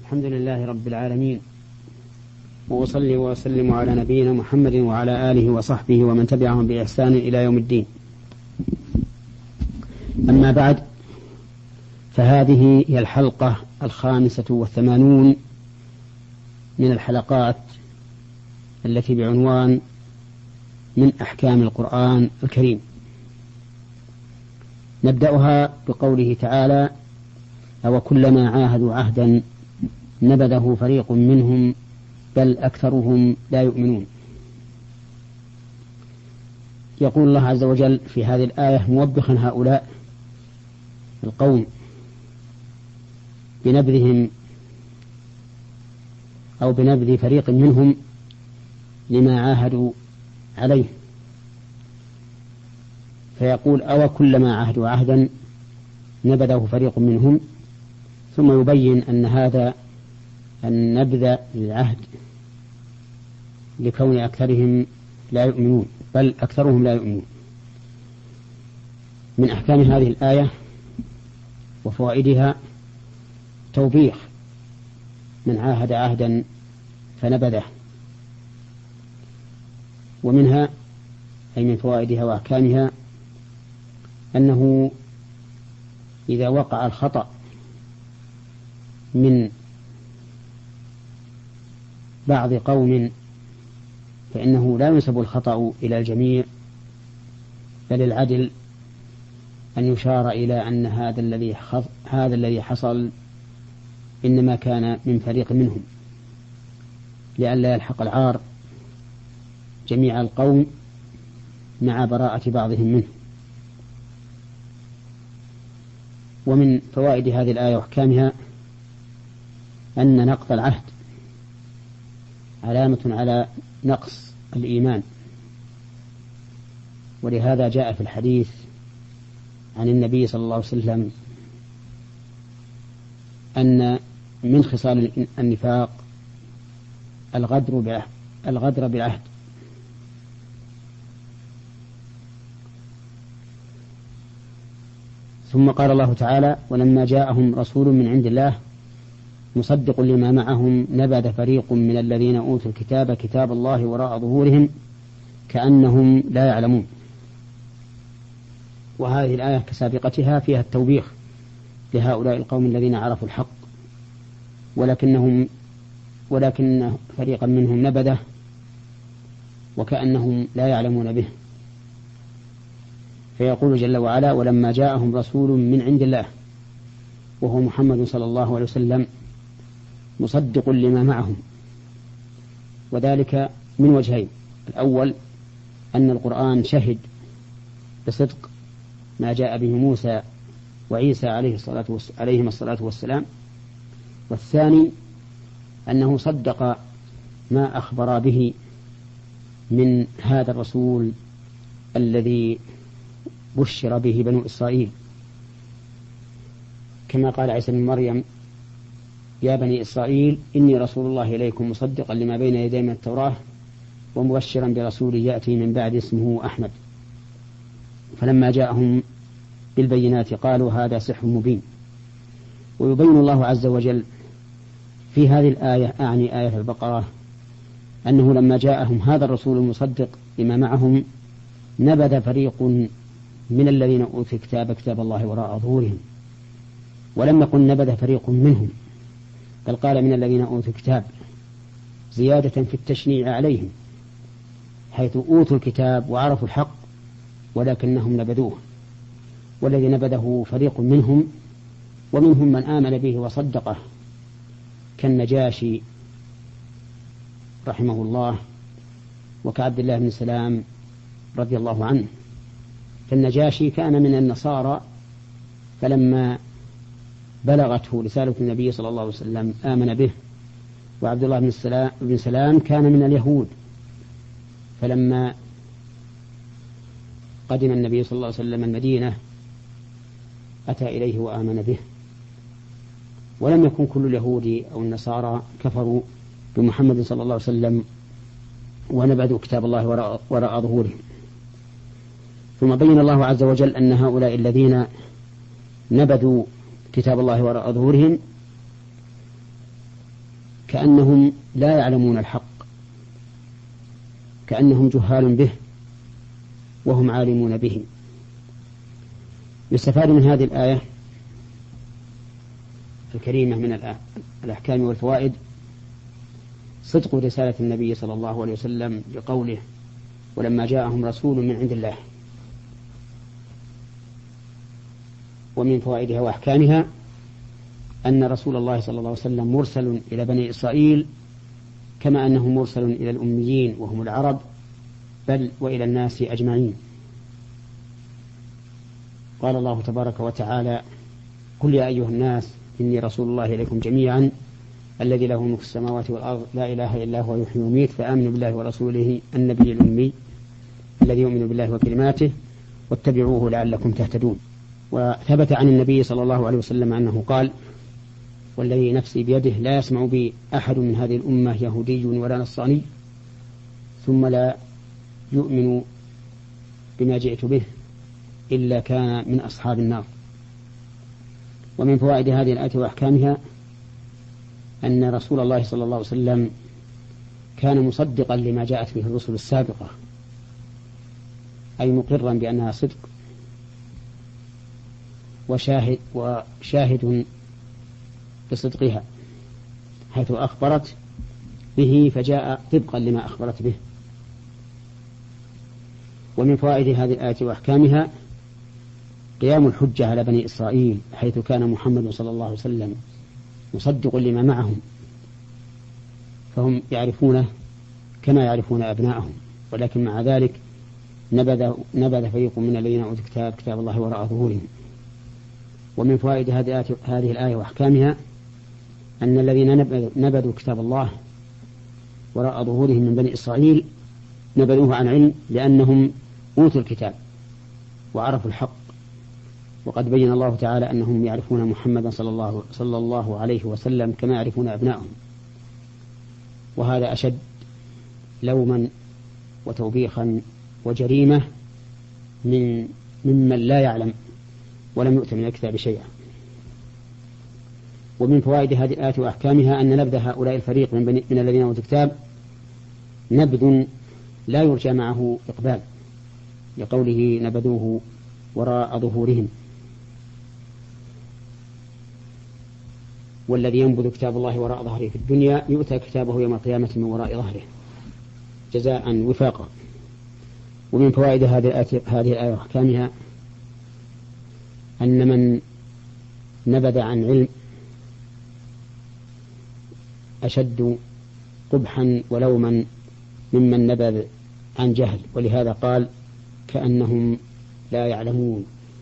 الحمد لله رب العالمين، وأصلي وأسلم على نبينا محمد وعلى آله وصحبه ومن تبعهم بإحسان إلى يوم الدين. أما بعد، فهذه هي الحلقة 85 من الحلقات التي بعنوان من أحكام القرآن الكريم. نبدأها بقوله تعالى: أو كلما عاهدوا عهدا نبذه فريق منهم بل أكثرهم لا يؤمنون. يقول الله عز وجل في هذه الآية موبخا هؤلاء القوم بنبذهم أو بنبذ فريق منهم لما عاهدوا عليه، فيقول: أو كلما عاهدوا عهدا نبذه فريق منهم، ثم يبين أن هذا النبذ للعهد لكون أكثرهم لا يؤمنون، بل أكثرهم لا يؤمنون. من أحكام هذه الآية وفوائدها توبيخ من عاهد عهدا فنبذه، ومنها أي من فوائدها وأحكامها أنه إذا وقع الخطأ من بعض قوم فإنه لا ينسب الخطأ إلى الجميع، بل العدل أن يشار إلى أن هذا الذي حصل إنما كان من فريق منهم، لئلا يلحق العار جميع القوم مع براءة بعضهم منه. ومن فوائد هذه الآية وأحكامها أن نقض العهد علامة على نقص الإيمان، ولهذا جاء في الحديث عن النبي صلى الله عليه وسلم أن من خصال النفاق الغدر بالعهد. ثم قال الله تعالى: ولما جاءهم رسول من عند الله مصدق لما معهم نبذ فريق من الذين أوتوا الكتاب كتاب الله وراء ظهورهم كأنهم لا يعلمون. وهذه الآية كسابقتها فيها التوبيخ لهؤلاء القوم الذين عرفوا الحق ولكن فريقا منهم نبذه وكأنهم لا يعلمون به. فيقول جل وعلا: ولما جاءهم رسول من عند الله، وهو محمد صلى الله عليه وسلم، مصدق لما معهم، وذلك من وجهين: الأول أن القرآن شهد بصدق ما جاء به موسى وعيسى عليهما الصلاة والسلام، والثاني أنه صدق ما أخبر به من هذا الرسول الذي بشر به بنو إسرائيل، كما قال عيسى بن مريم: يا بني إسرائيل إني رسول الله إليكم مصدقا لما بين يدي من التوراة ومبشرا برسول يأتي من بعد اسمه أحمد. فلما جاءهم بالبينات قالوا هذا سحر مبين. ويبين الله عز وجل في هذه الآية، أعني آية البقرة، أنه لما جاءهم هذا الرسول المصدق لما معهم نبذ فريق من الذين أوتوا الكتاب كتاب الله وراء ظهورهم، ولم يقل نبذ فريق منهم، بل قال من الذين أوتوا الكتاب، زيادة في التشنيع عليهم، حيث أوتوا الكتاب وعرفوا الحق ولكنهم نبذوه. والذي نبذه فريق منهم، ومنهم من آمن به وصدقه، كالنجاشي رحمه الله وكعبد الله بن سلام رضي الله عنه. فالنجاشي كان من النصارى، فلما بلغته رسالة النبي صلى الله عليه وسلم آمن به. وعبد الله بن سلام كان من اليهود، فلما قدم النبي صلى الله عليه وسلم المدينة أتى إليه وآمن به. ولم يكن كل اليهود أو النصارى كفروا بمحمد صلى الله عليه وسلم ونبذوا كتاب الله وراء ظهورهم. ثم بين الله عز وجل أن هؤلاء الذين نبذوا كتاب الله وراء ظهورهم كأنهم لا يعلمون الحق، كأنهم جهال به وهم عالمون به. يستفاد من هذه الآية الكريمة من الأحكام والفوائد صدق رسالة النبي صلى الله عليه وسلم بقوله: ولما جاءهم رسول من عند الله. ومن فوائدها وأحكامها أن رسول الله صلى الله عليه وسلم مرسل إلى بني إسرائيل كما أنه مرسل إلى الأميين وهم العرب، بل وإلى الناس أجمعين. قال الله تبارك وتعالى: قل يا أيها الناس إني رسول الله إليكم جميعا الذي له ملك السماوات والأرض لا إله إلا هو يحيي ويميت فآمنوا بالله ورسوله النبي الأمي الذي يؤمن بالله وكلماته واتبعوه لعلكم تهتدون. وثبت عن النبي صلى الله عليه وسلم أنه قال: والذي نفسي بيده لا يسمع بي أحد من هذه الأمة يهودي ولا نصراني ثم لا يؤمن بما جئت به إلا كان من أصحاب النار. ومن فوائد هذه الآية وأحكامها أن رسول الله صلى الله عليه وسلم كان مصدقا لما جاءت به الرسل السابقة، أي مقرا بأنها صدق وشاهد بصدقها، حيث أخبرت به فجاء طبقا لما أخبرت به. ومن فوائد هذه الآية وأحكامها قيام الحجة على بني إسرائيل، حيث كان محمد صلى الله عليه وسلم مصدق لما معهم، فهم يعرفونه كما يعرفون أبناءهم، ولكن مع ذلك نبذ فريق من الذين أوتوا كتاب الله وراء ظهورهم. ومن فوائد هذه الآية وأحكامها أن الذين نبذوا كتاب الله وراء ظهورهم من بني إسرائيل نبذوه عن علم، لأنهم أوتوا الكتاب وعرفوا الحق، وقد بين الله تعالى أنهم يعرفون محمدا صلى الله عليه وسلم كما يعرفون أبنائهم، وهذا أشد لوما وتوبيخا وجريمة ممن لا يعلم ولم يؤت من الكتاب شيئا. ومن فوائد هذه الآية وأحكامها أن نبذ هؤلاء الفريق من الذين أوتوا الكتاب نبذ لا يرجى معه إقبال، لقوله نبذوه وراء ظهورهم. والذي ينبذ كتاب الله وراء ظهره في الدنيا يؤتى كتابه يوم القيامة من وراء ظهره جزاء وفاقا. ومن فوائد هذه الآية وأحكامها أن من نبذ عن علم أشد قبحا ولوما ممن نبذ عن جهل، ولهذا قال: كأنهم لا يعلمون.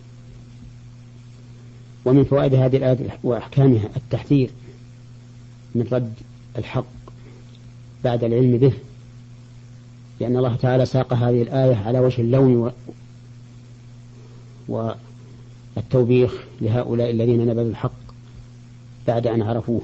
ومن فوائد هذه الآية وأحكامها التحذير من رد الحق بعد العلم به، لأن الله تعالى ساق هذه الآية على وجه اللوم والتوبيخ لهؤلاء الذين نبذوا الحق بعد أن عرفوه.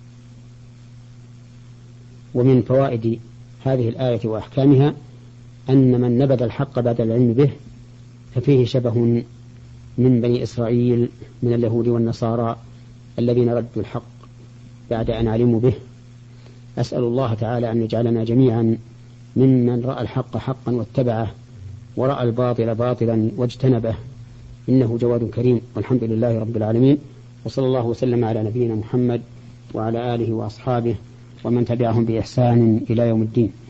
ومن فوائد هذه الآية وأحكامها أن من نبذ الحق بعد العلم به ففيه شبه من بني إسرائيل من اليهود والنصارى الذين ردوا الحق بعد أن علموا به. أسأل الله تعالى أن يجعلنا جميعا ممن رأى الحق حقا واتبعه ورأى الباطل باطلا واجتنبه، إنه جواد كريم. والحمد لله رب العالمين، وصلى الله وسلم على نبينا محمد وعلى آله وأصحابه ومن تبعهم بإحسان إلى يوم الدين.